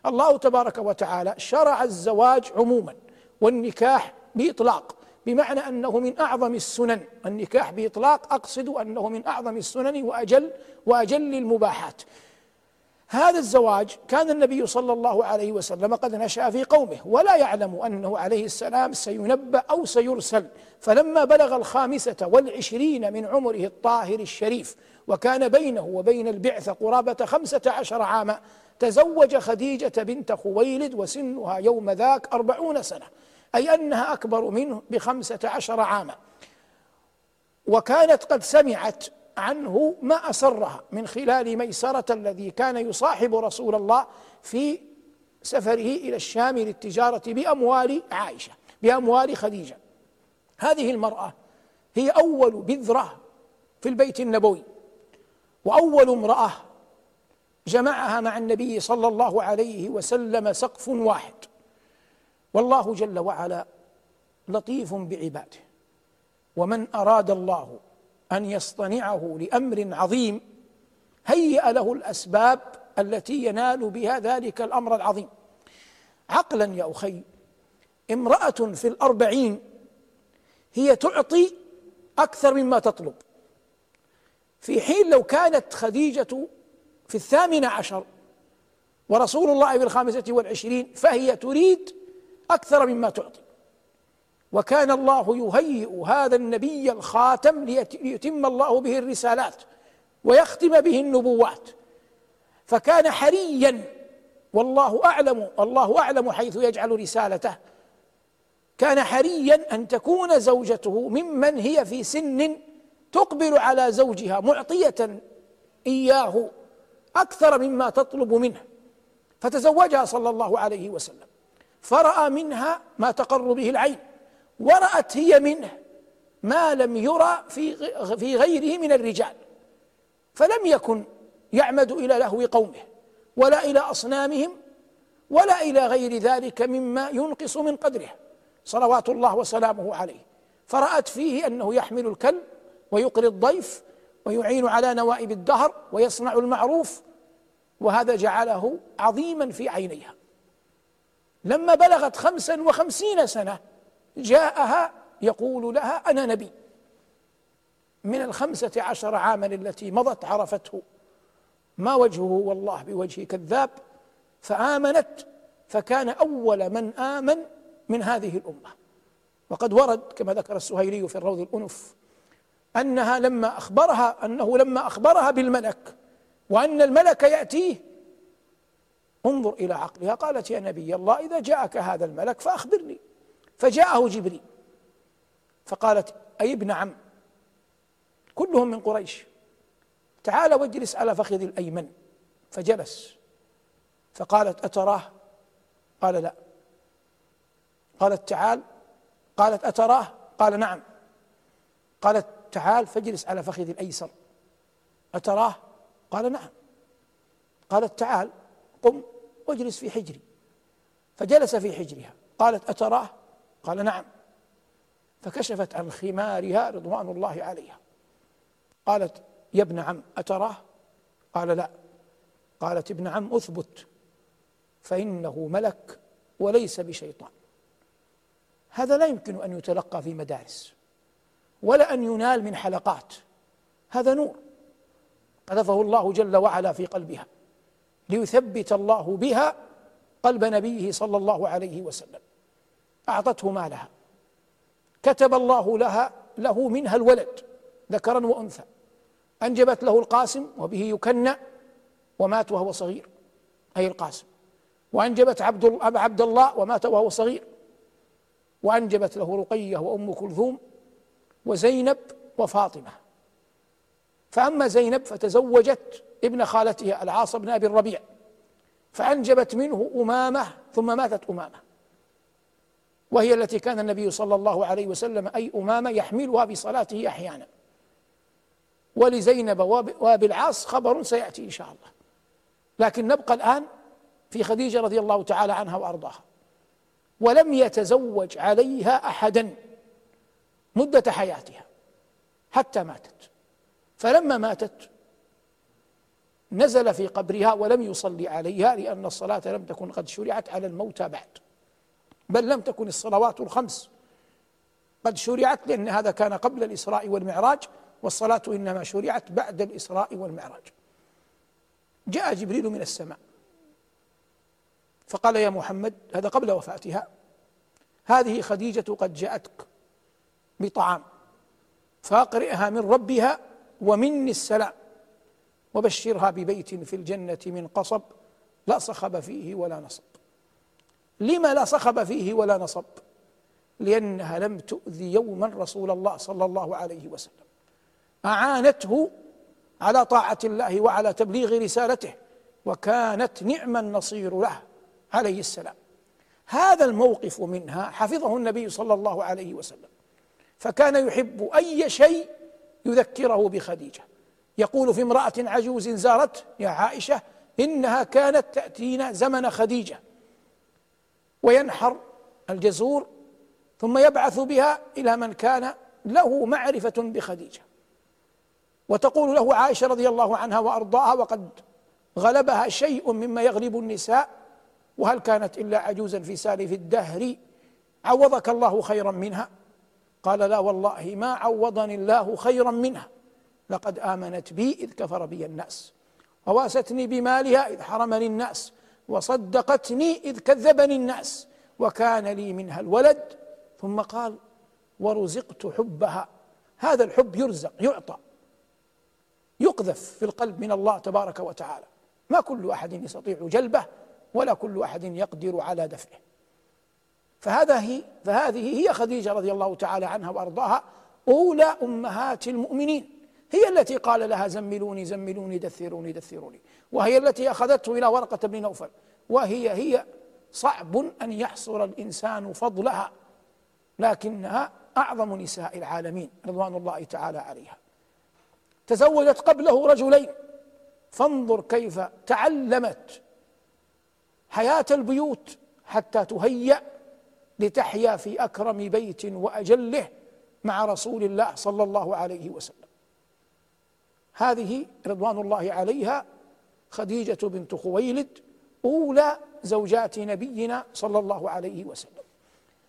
الله تبارك وتعالى شرع الزواج عموما والنكاح بإطلاق، بمعنى أنه من أعظم السنن. النكاح بإطلاق أقصد أنه من أعظم السنن وأجل المباحات. هذا الزواج كان النبي صلى الله عليه وسلم قد نشأ في قومه، ولا يعلم أنه عليه السلام سينبأ أو سيرسل، فلما بلغ 25 من عمره الطاهر الشريف، وكان بينه وبين البعثة قرابة 15 عاما، تزوج خديجة بنت خويلد وسنها يوم ذاك 40 سنة، أي أنها أكبر منه ب15 عاما، وكانت قد سمعت عنه ما أسرها من خلال ميسرة الذي كان يصاحب رسول الله في سفره إلى الشام للتجارة بأموال عائشة، بأموال خديجة. هذه المرأة هي أول بذرة في البيت النبوي، وأول امرأة جمعها مع النبي صلى الله عليه وسلم سقف واحد. والله جل وعلا لطيف بعباده، ومن أراد الله أن يصطنعه لأمر عظيم هيأ له الأسباب التي ينال بها ذلك الأمر العظيم. عقلا يا أخي، امرأة في 40 هي تعطي أكثر مما تطلب، في حين لو كانت خديجة في 18 ورسول الله في 25 فهي تريد أكثر مما تعطي. وكان الله يهيئ هذا النبي الخاتم ليتم الله به الرسالات ويختم به النبوات، فكان حريا، الله أعلم حيث يجعل رسالته، كان حريا أن تكون زوجته ممن هي في سن تقبل على زوجها معطية إياه أكثر مما تطلب منه، فتزوجها صلى الله عليه وسلم، فرأى منها ما تقر به العين، ورأت هي منه ما لم يرى في غيره من الرجال، فلم يكن يعمد إلى لهو قومه ولا إلى أصنامهم ولا إلى غير ذلك مما ينقص من قدره صلوات الله وسلامه عليه، فرأت فيه أنه يحمل الكلب ويقري الضيف ويعين على نوائب الدهر ويصنع المعروف، وهذا جعله عظيما في عينيها. لما بلغت 55 سنة جاءها يقول لها: أنا نبي. من 15 عاما التي مضت عرفته ما وجهه والله بوجه كذاب، فآمنت، فكان أول من آمن من هذه الأمة. وقد ورد كما ذكر السهيلي في الروض الأنف أنه لما أخبرها بالملك وأن الملك يأتيه، انظر إلى عقلها، قالت: يا نبي الله، إذا جاءك هذا الملك فأخبرني. فجاءه جبريل فقالت: أي ابن عم، كلهم من قريش، تعال واجلس على فخذ الأيمن. فجلس، فقالت: أتراه؟ قال: لا. قالت: تعال. قالت: أتراه؟ قال: نعم. قالت: تعال فاجلس على فخذ الأيسر. أتراه؟ قال: نعم. قالت: تعال قم واجلس في حجري. فجلس في حجرها. قالت: أتراه؟ قال: نعم. فكشفت عن خمارها رضوان الله عليها. قالت: يا ابن عم، أتراه؟ قال: لا. قالت: ابن عم، أثبت، فإنه ملك وليس بشيطان. هذا لا يمكن أن يتلقى في مدارس ولا أن ينال من حلقات، هذا نور قذفه الله جل وعلا في قلبها ليثبت الله بها قلب نبيه صلى الله عليه وسلم. أعطته مالها، كتب الله له منها الولد ذكرا وأنثى، أنجبت له القاسم وبه يكنى، ومات وهو صغير، أي القاسم. وأنجبت عبد الله ومات وهو صغير. وأنجبت له رقية وأم كلثوم وزينب وفاطمة. فأما زينب فتزوجت ابن خالتها العاص بن أبي الربيع، فأنجبت منه أمامة، ثم ماتت أمامة، وهي التي كان النبي صلى الله عليه وسلم أي أمامة يحملها بصلاته أحيانا. ولزينب وأبي العاص خبر سيأتي إن شاء الله، لكن نبقى الآن في خديجة رضي الله تعالى عنها وأرضاها. ولم يتزوج عليها أحدا مدة حياتها حتى ماتت. فلما ماتت نزل في قبرها ولم يصلي عليها، لأن الصلاة لم تكن قد شرعت على الموتى بعد، بل لم تكن الصلوات الخمس قد شرعت، لأن هذا كان قبل الإسراء والمعراج، والصلاة إنما شرعت بعد الإسراء والمعراج. جاء جبريل من السماء فقال: يا محمد، هذا قبل وفاتها، هذه خديجة قد جاءتك بطعام، فأقرئها من ربها ومني السلام، وبشرها ببيت في الجنة من قصب لا صخب فيه ولا نصب. لما لا صخب فيه ولا نصب؟ لأنها لم تؤذي يوما رسول الله صلى الله عليه وسلم، أعانته على طاعة الله وعلى تبليغ رسالته، وكانت نعم النصير له عليه السلام. هذا الموقف منها حفظه النبي صلى الله عليه وسلم، فكان يحب أي شيء يذكره بخديجة. يقول في امرأة عجوز زارته: يا عائشة، إنها كانت تأتينا زمن خديجة، وينحر الجزور ثم يبعث بها إلى من كان له معرفة بخديجة. وتقول له عائشة رضي الله عنها وأرضاها، وقد غلبها شيء مما يغلب النساء: وهل كانت إلا عجوزا في سالف الدهر عوضك الله خيرا منها؟ قال: لا والله ما عوضني الله خيرا منها، لقد آمنت بي إذ كفر بي الناس، وواستني بمالها إذ حرمني الناس، وصدقتني إذ كذبني الناس، وكان لي منها الولد. ثم قال: ورزقت حبها. هذا الحب يرزق، يعطى، يقذف في القلب من الله تبارك وتعالى، ما كل أحد يستطيع جلبه، ولا كل أحد يقدر على دفعه. فهذه هي خديجة رضي الله تعالى عنها وأرضاها، أولى أمهات المؤمنين، هي التي قال لها: زملوني زملوني دثروني دثروني، وهي التي أخذته إلى ورقة بن نوفل، وهي صعب أن يحصر الإنسان فضلها، لكنها أعظم نساء العالمين رضوان الله تعالى عليها. تزوجت قبله رجلين، فانظر كيف تعلمت حياة البيوت حتى تهيأ لتحيا في أكرم بيت وأجله مع رسول الله صلى الله عليه وسلم. هذه رضوان الله عليها خديجة بنت خويلد، أولى زوجات نبينا صلى الله عليه وسلم.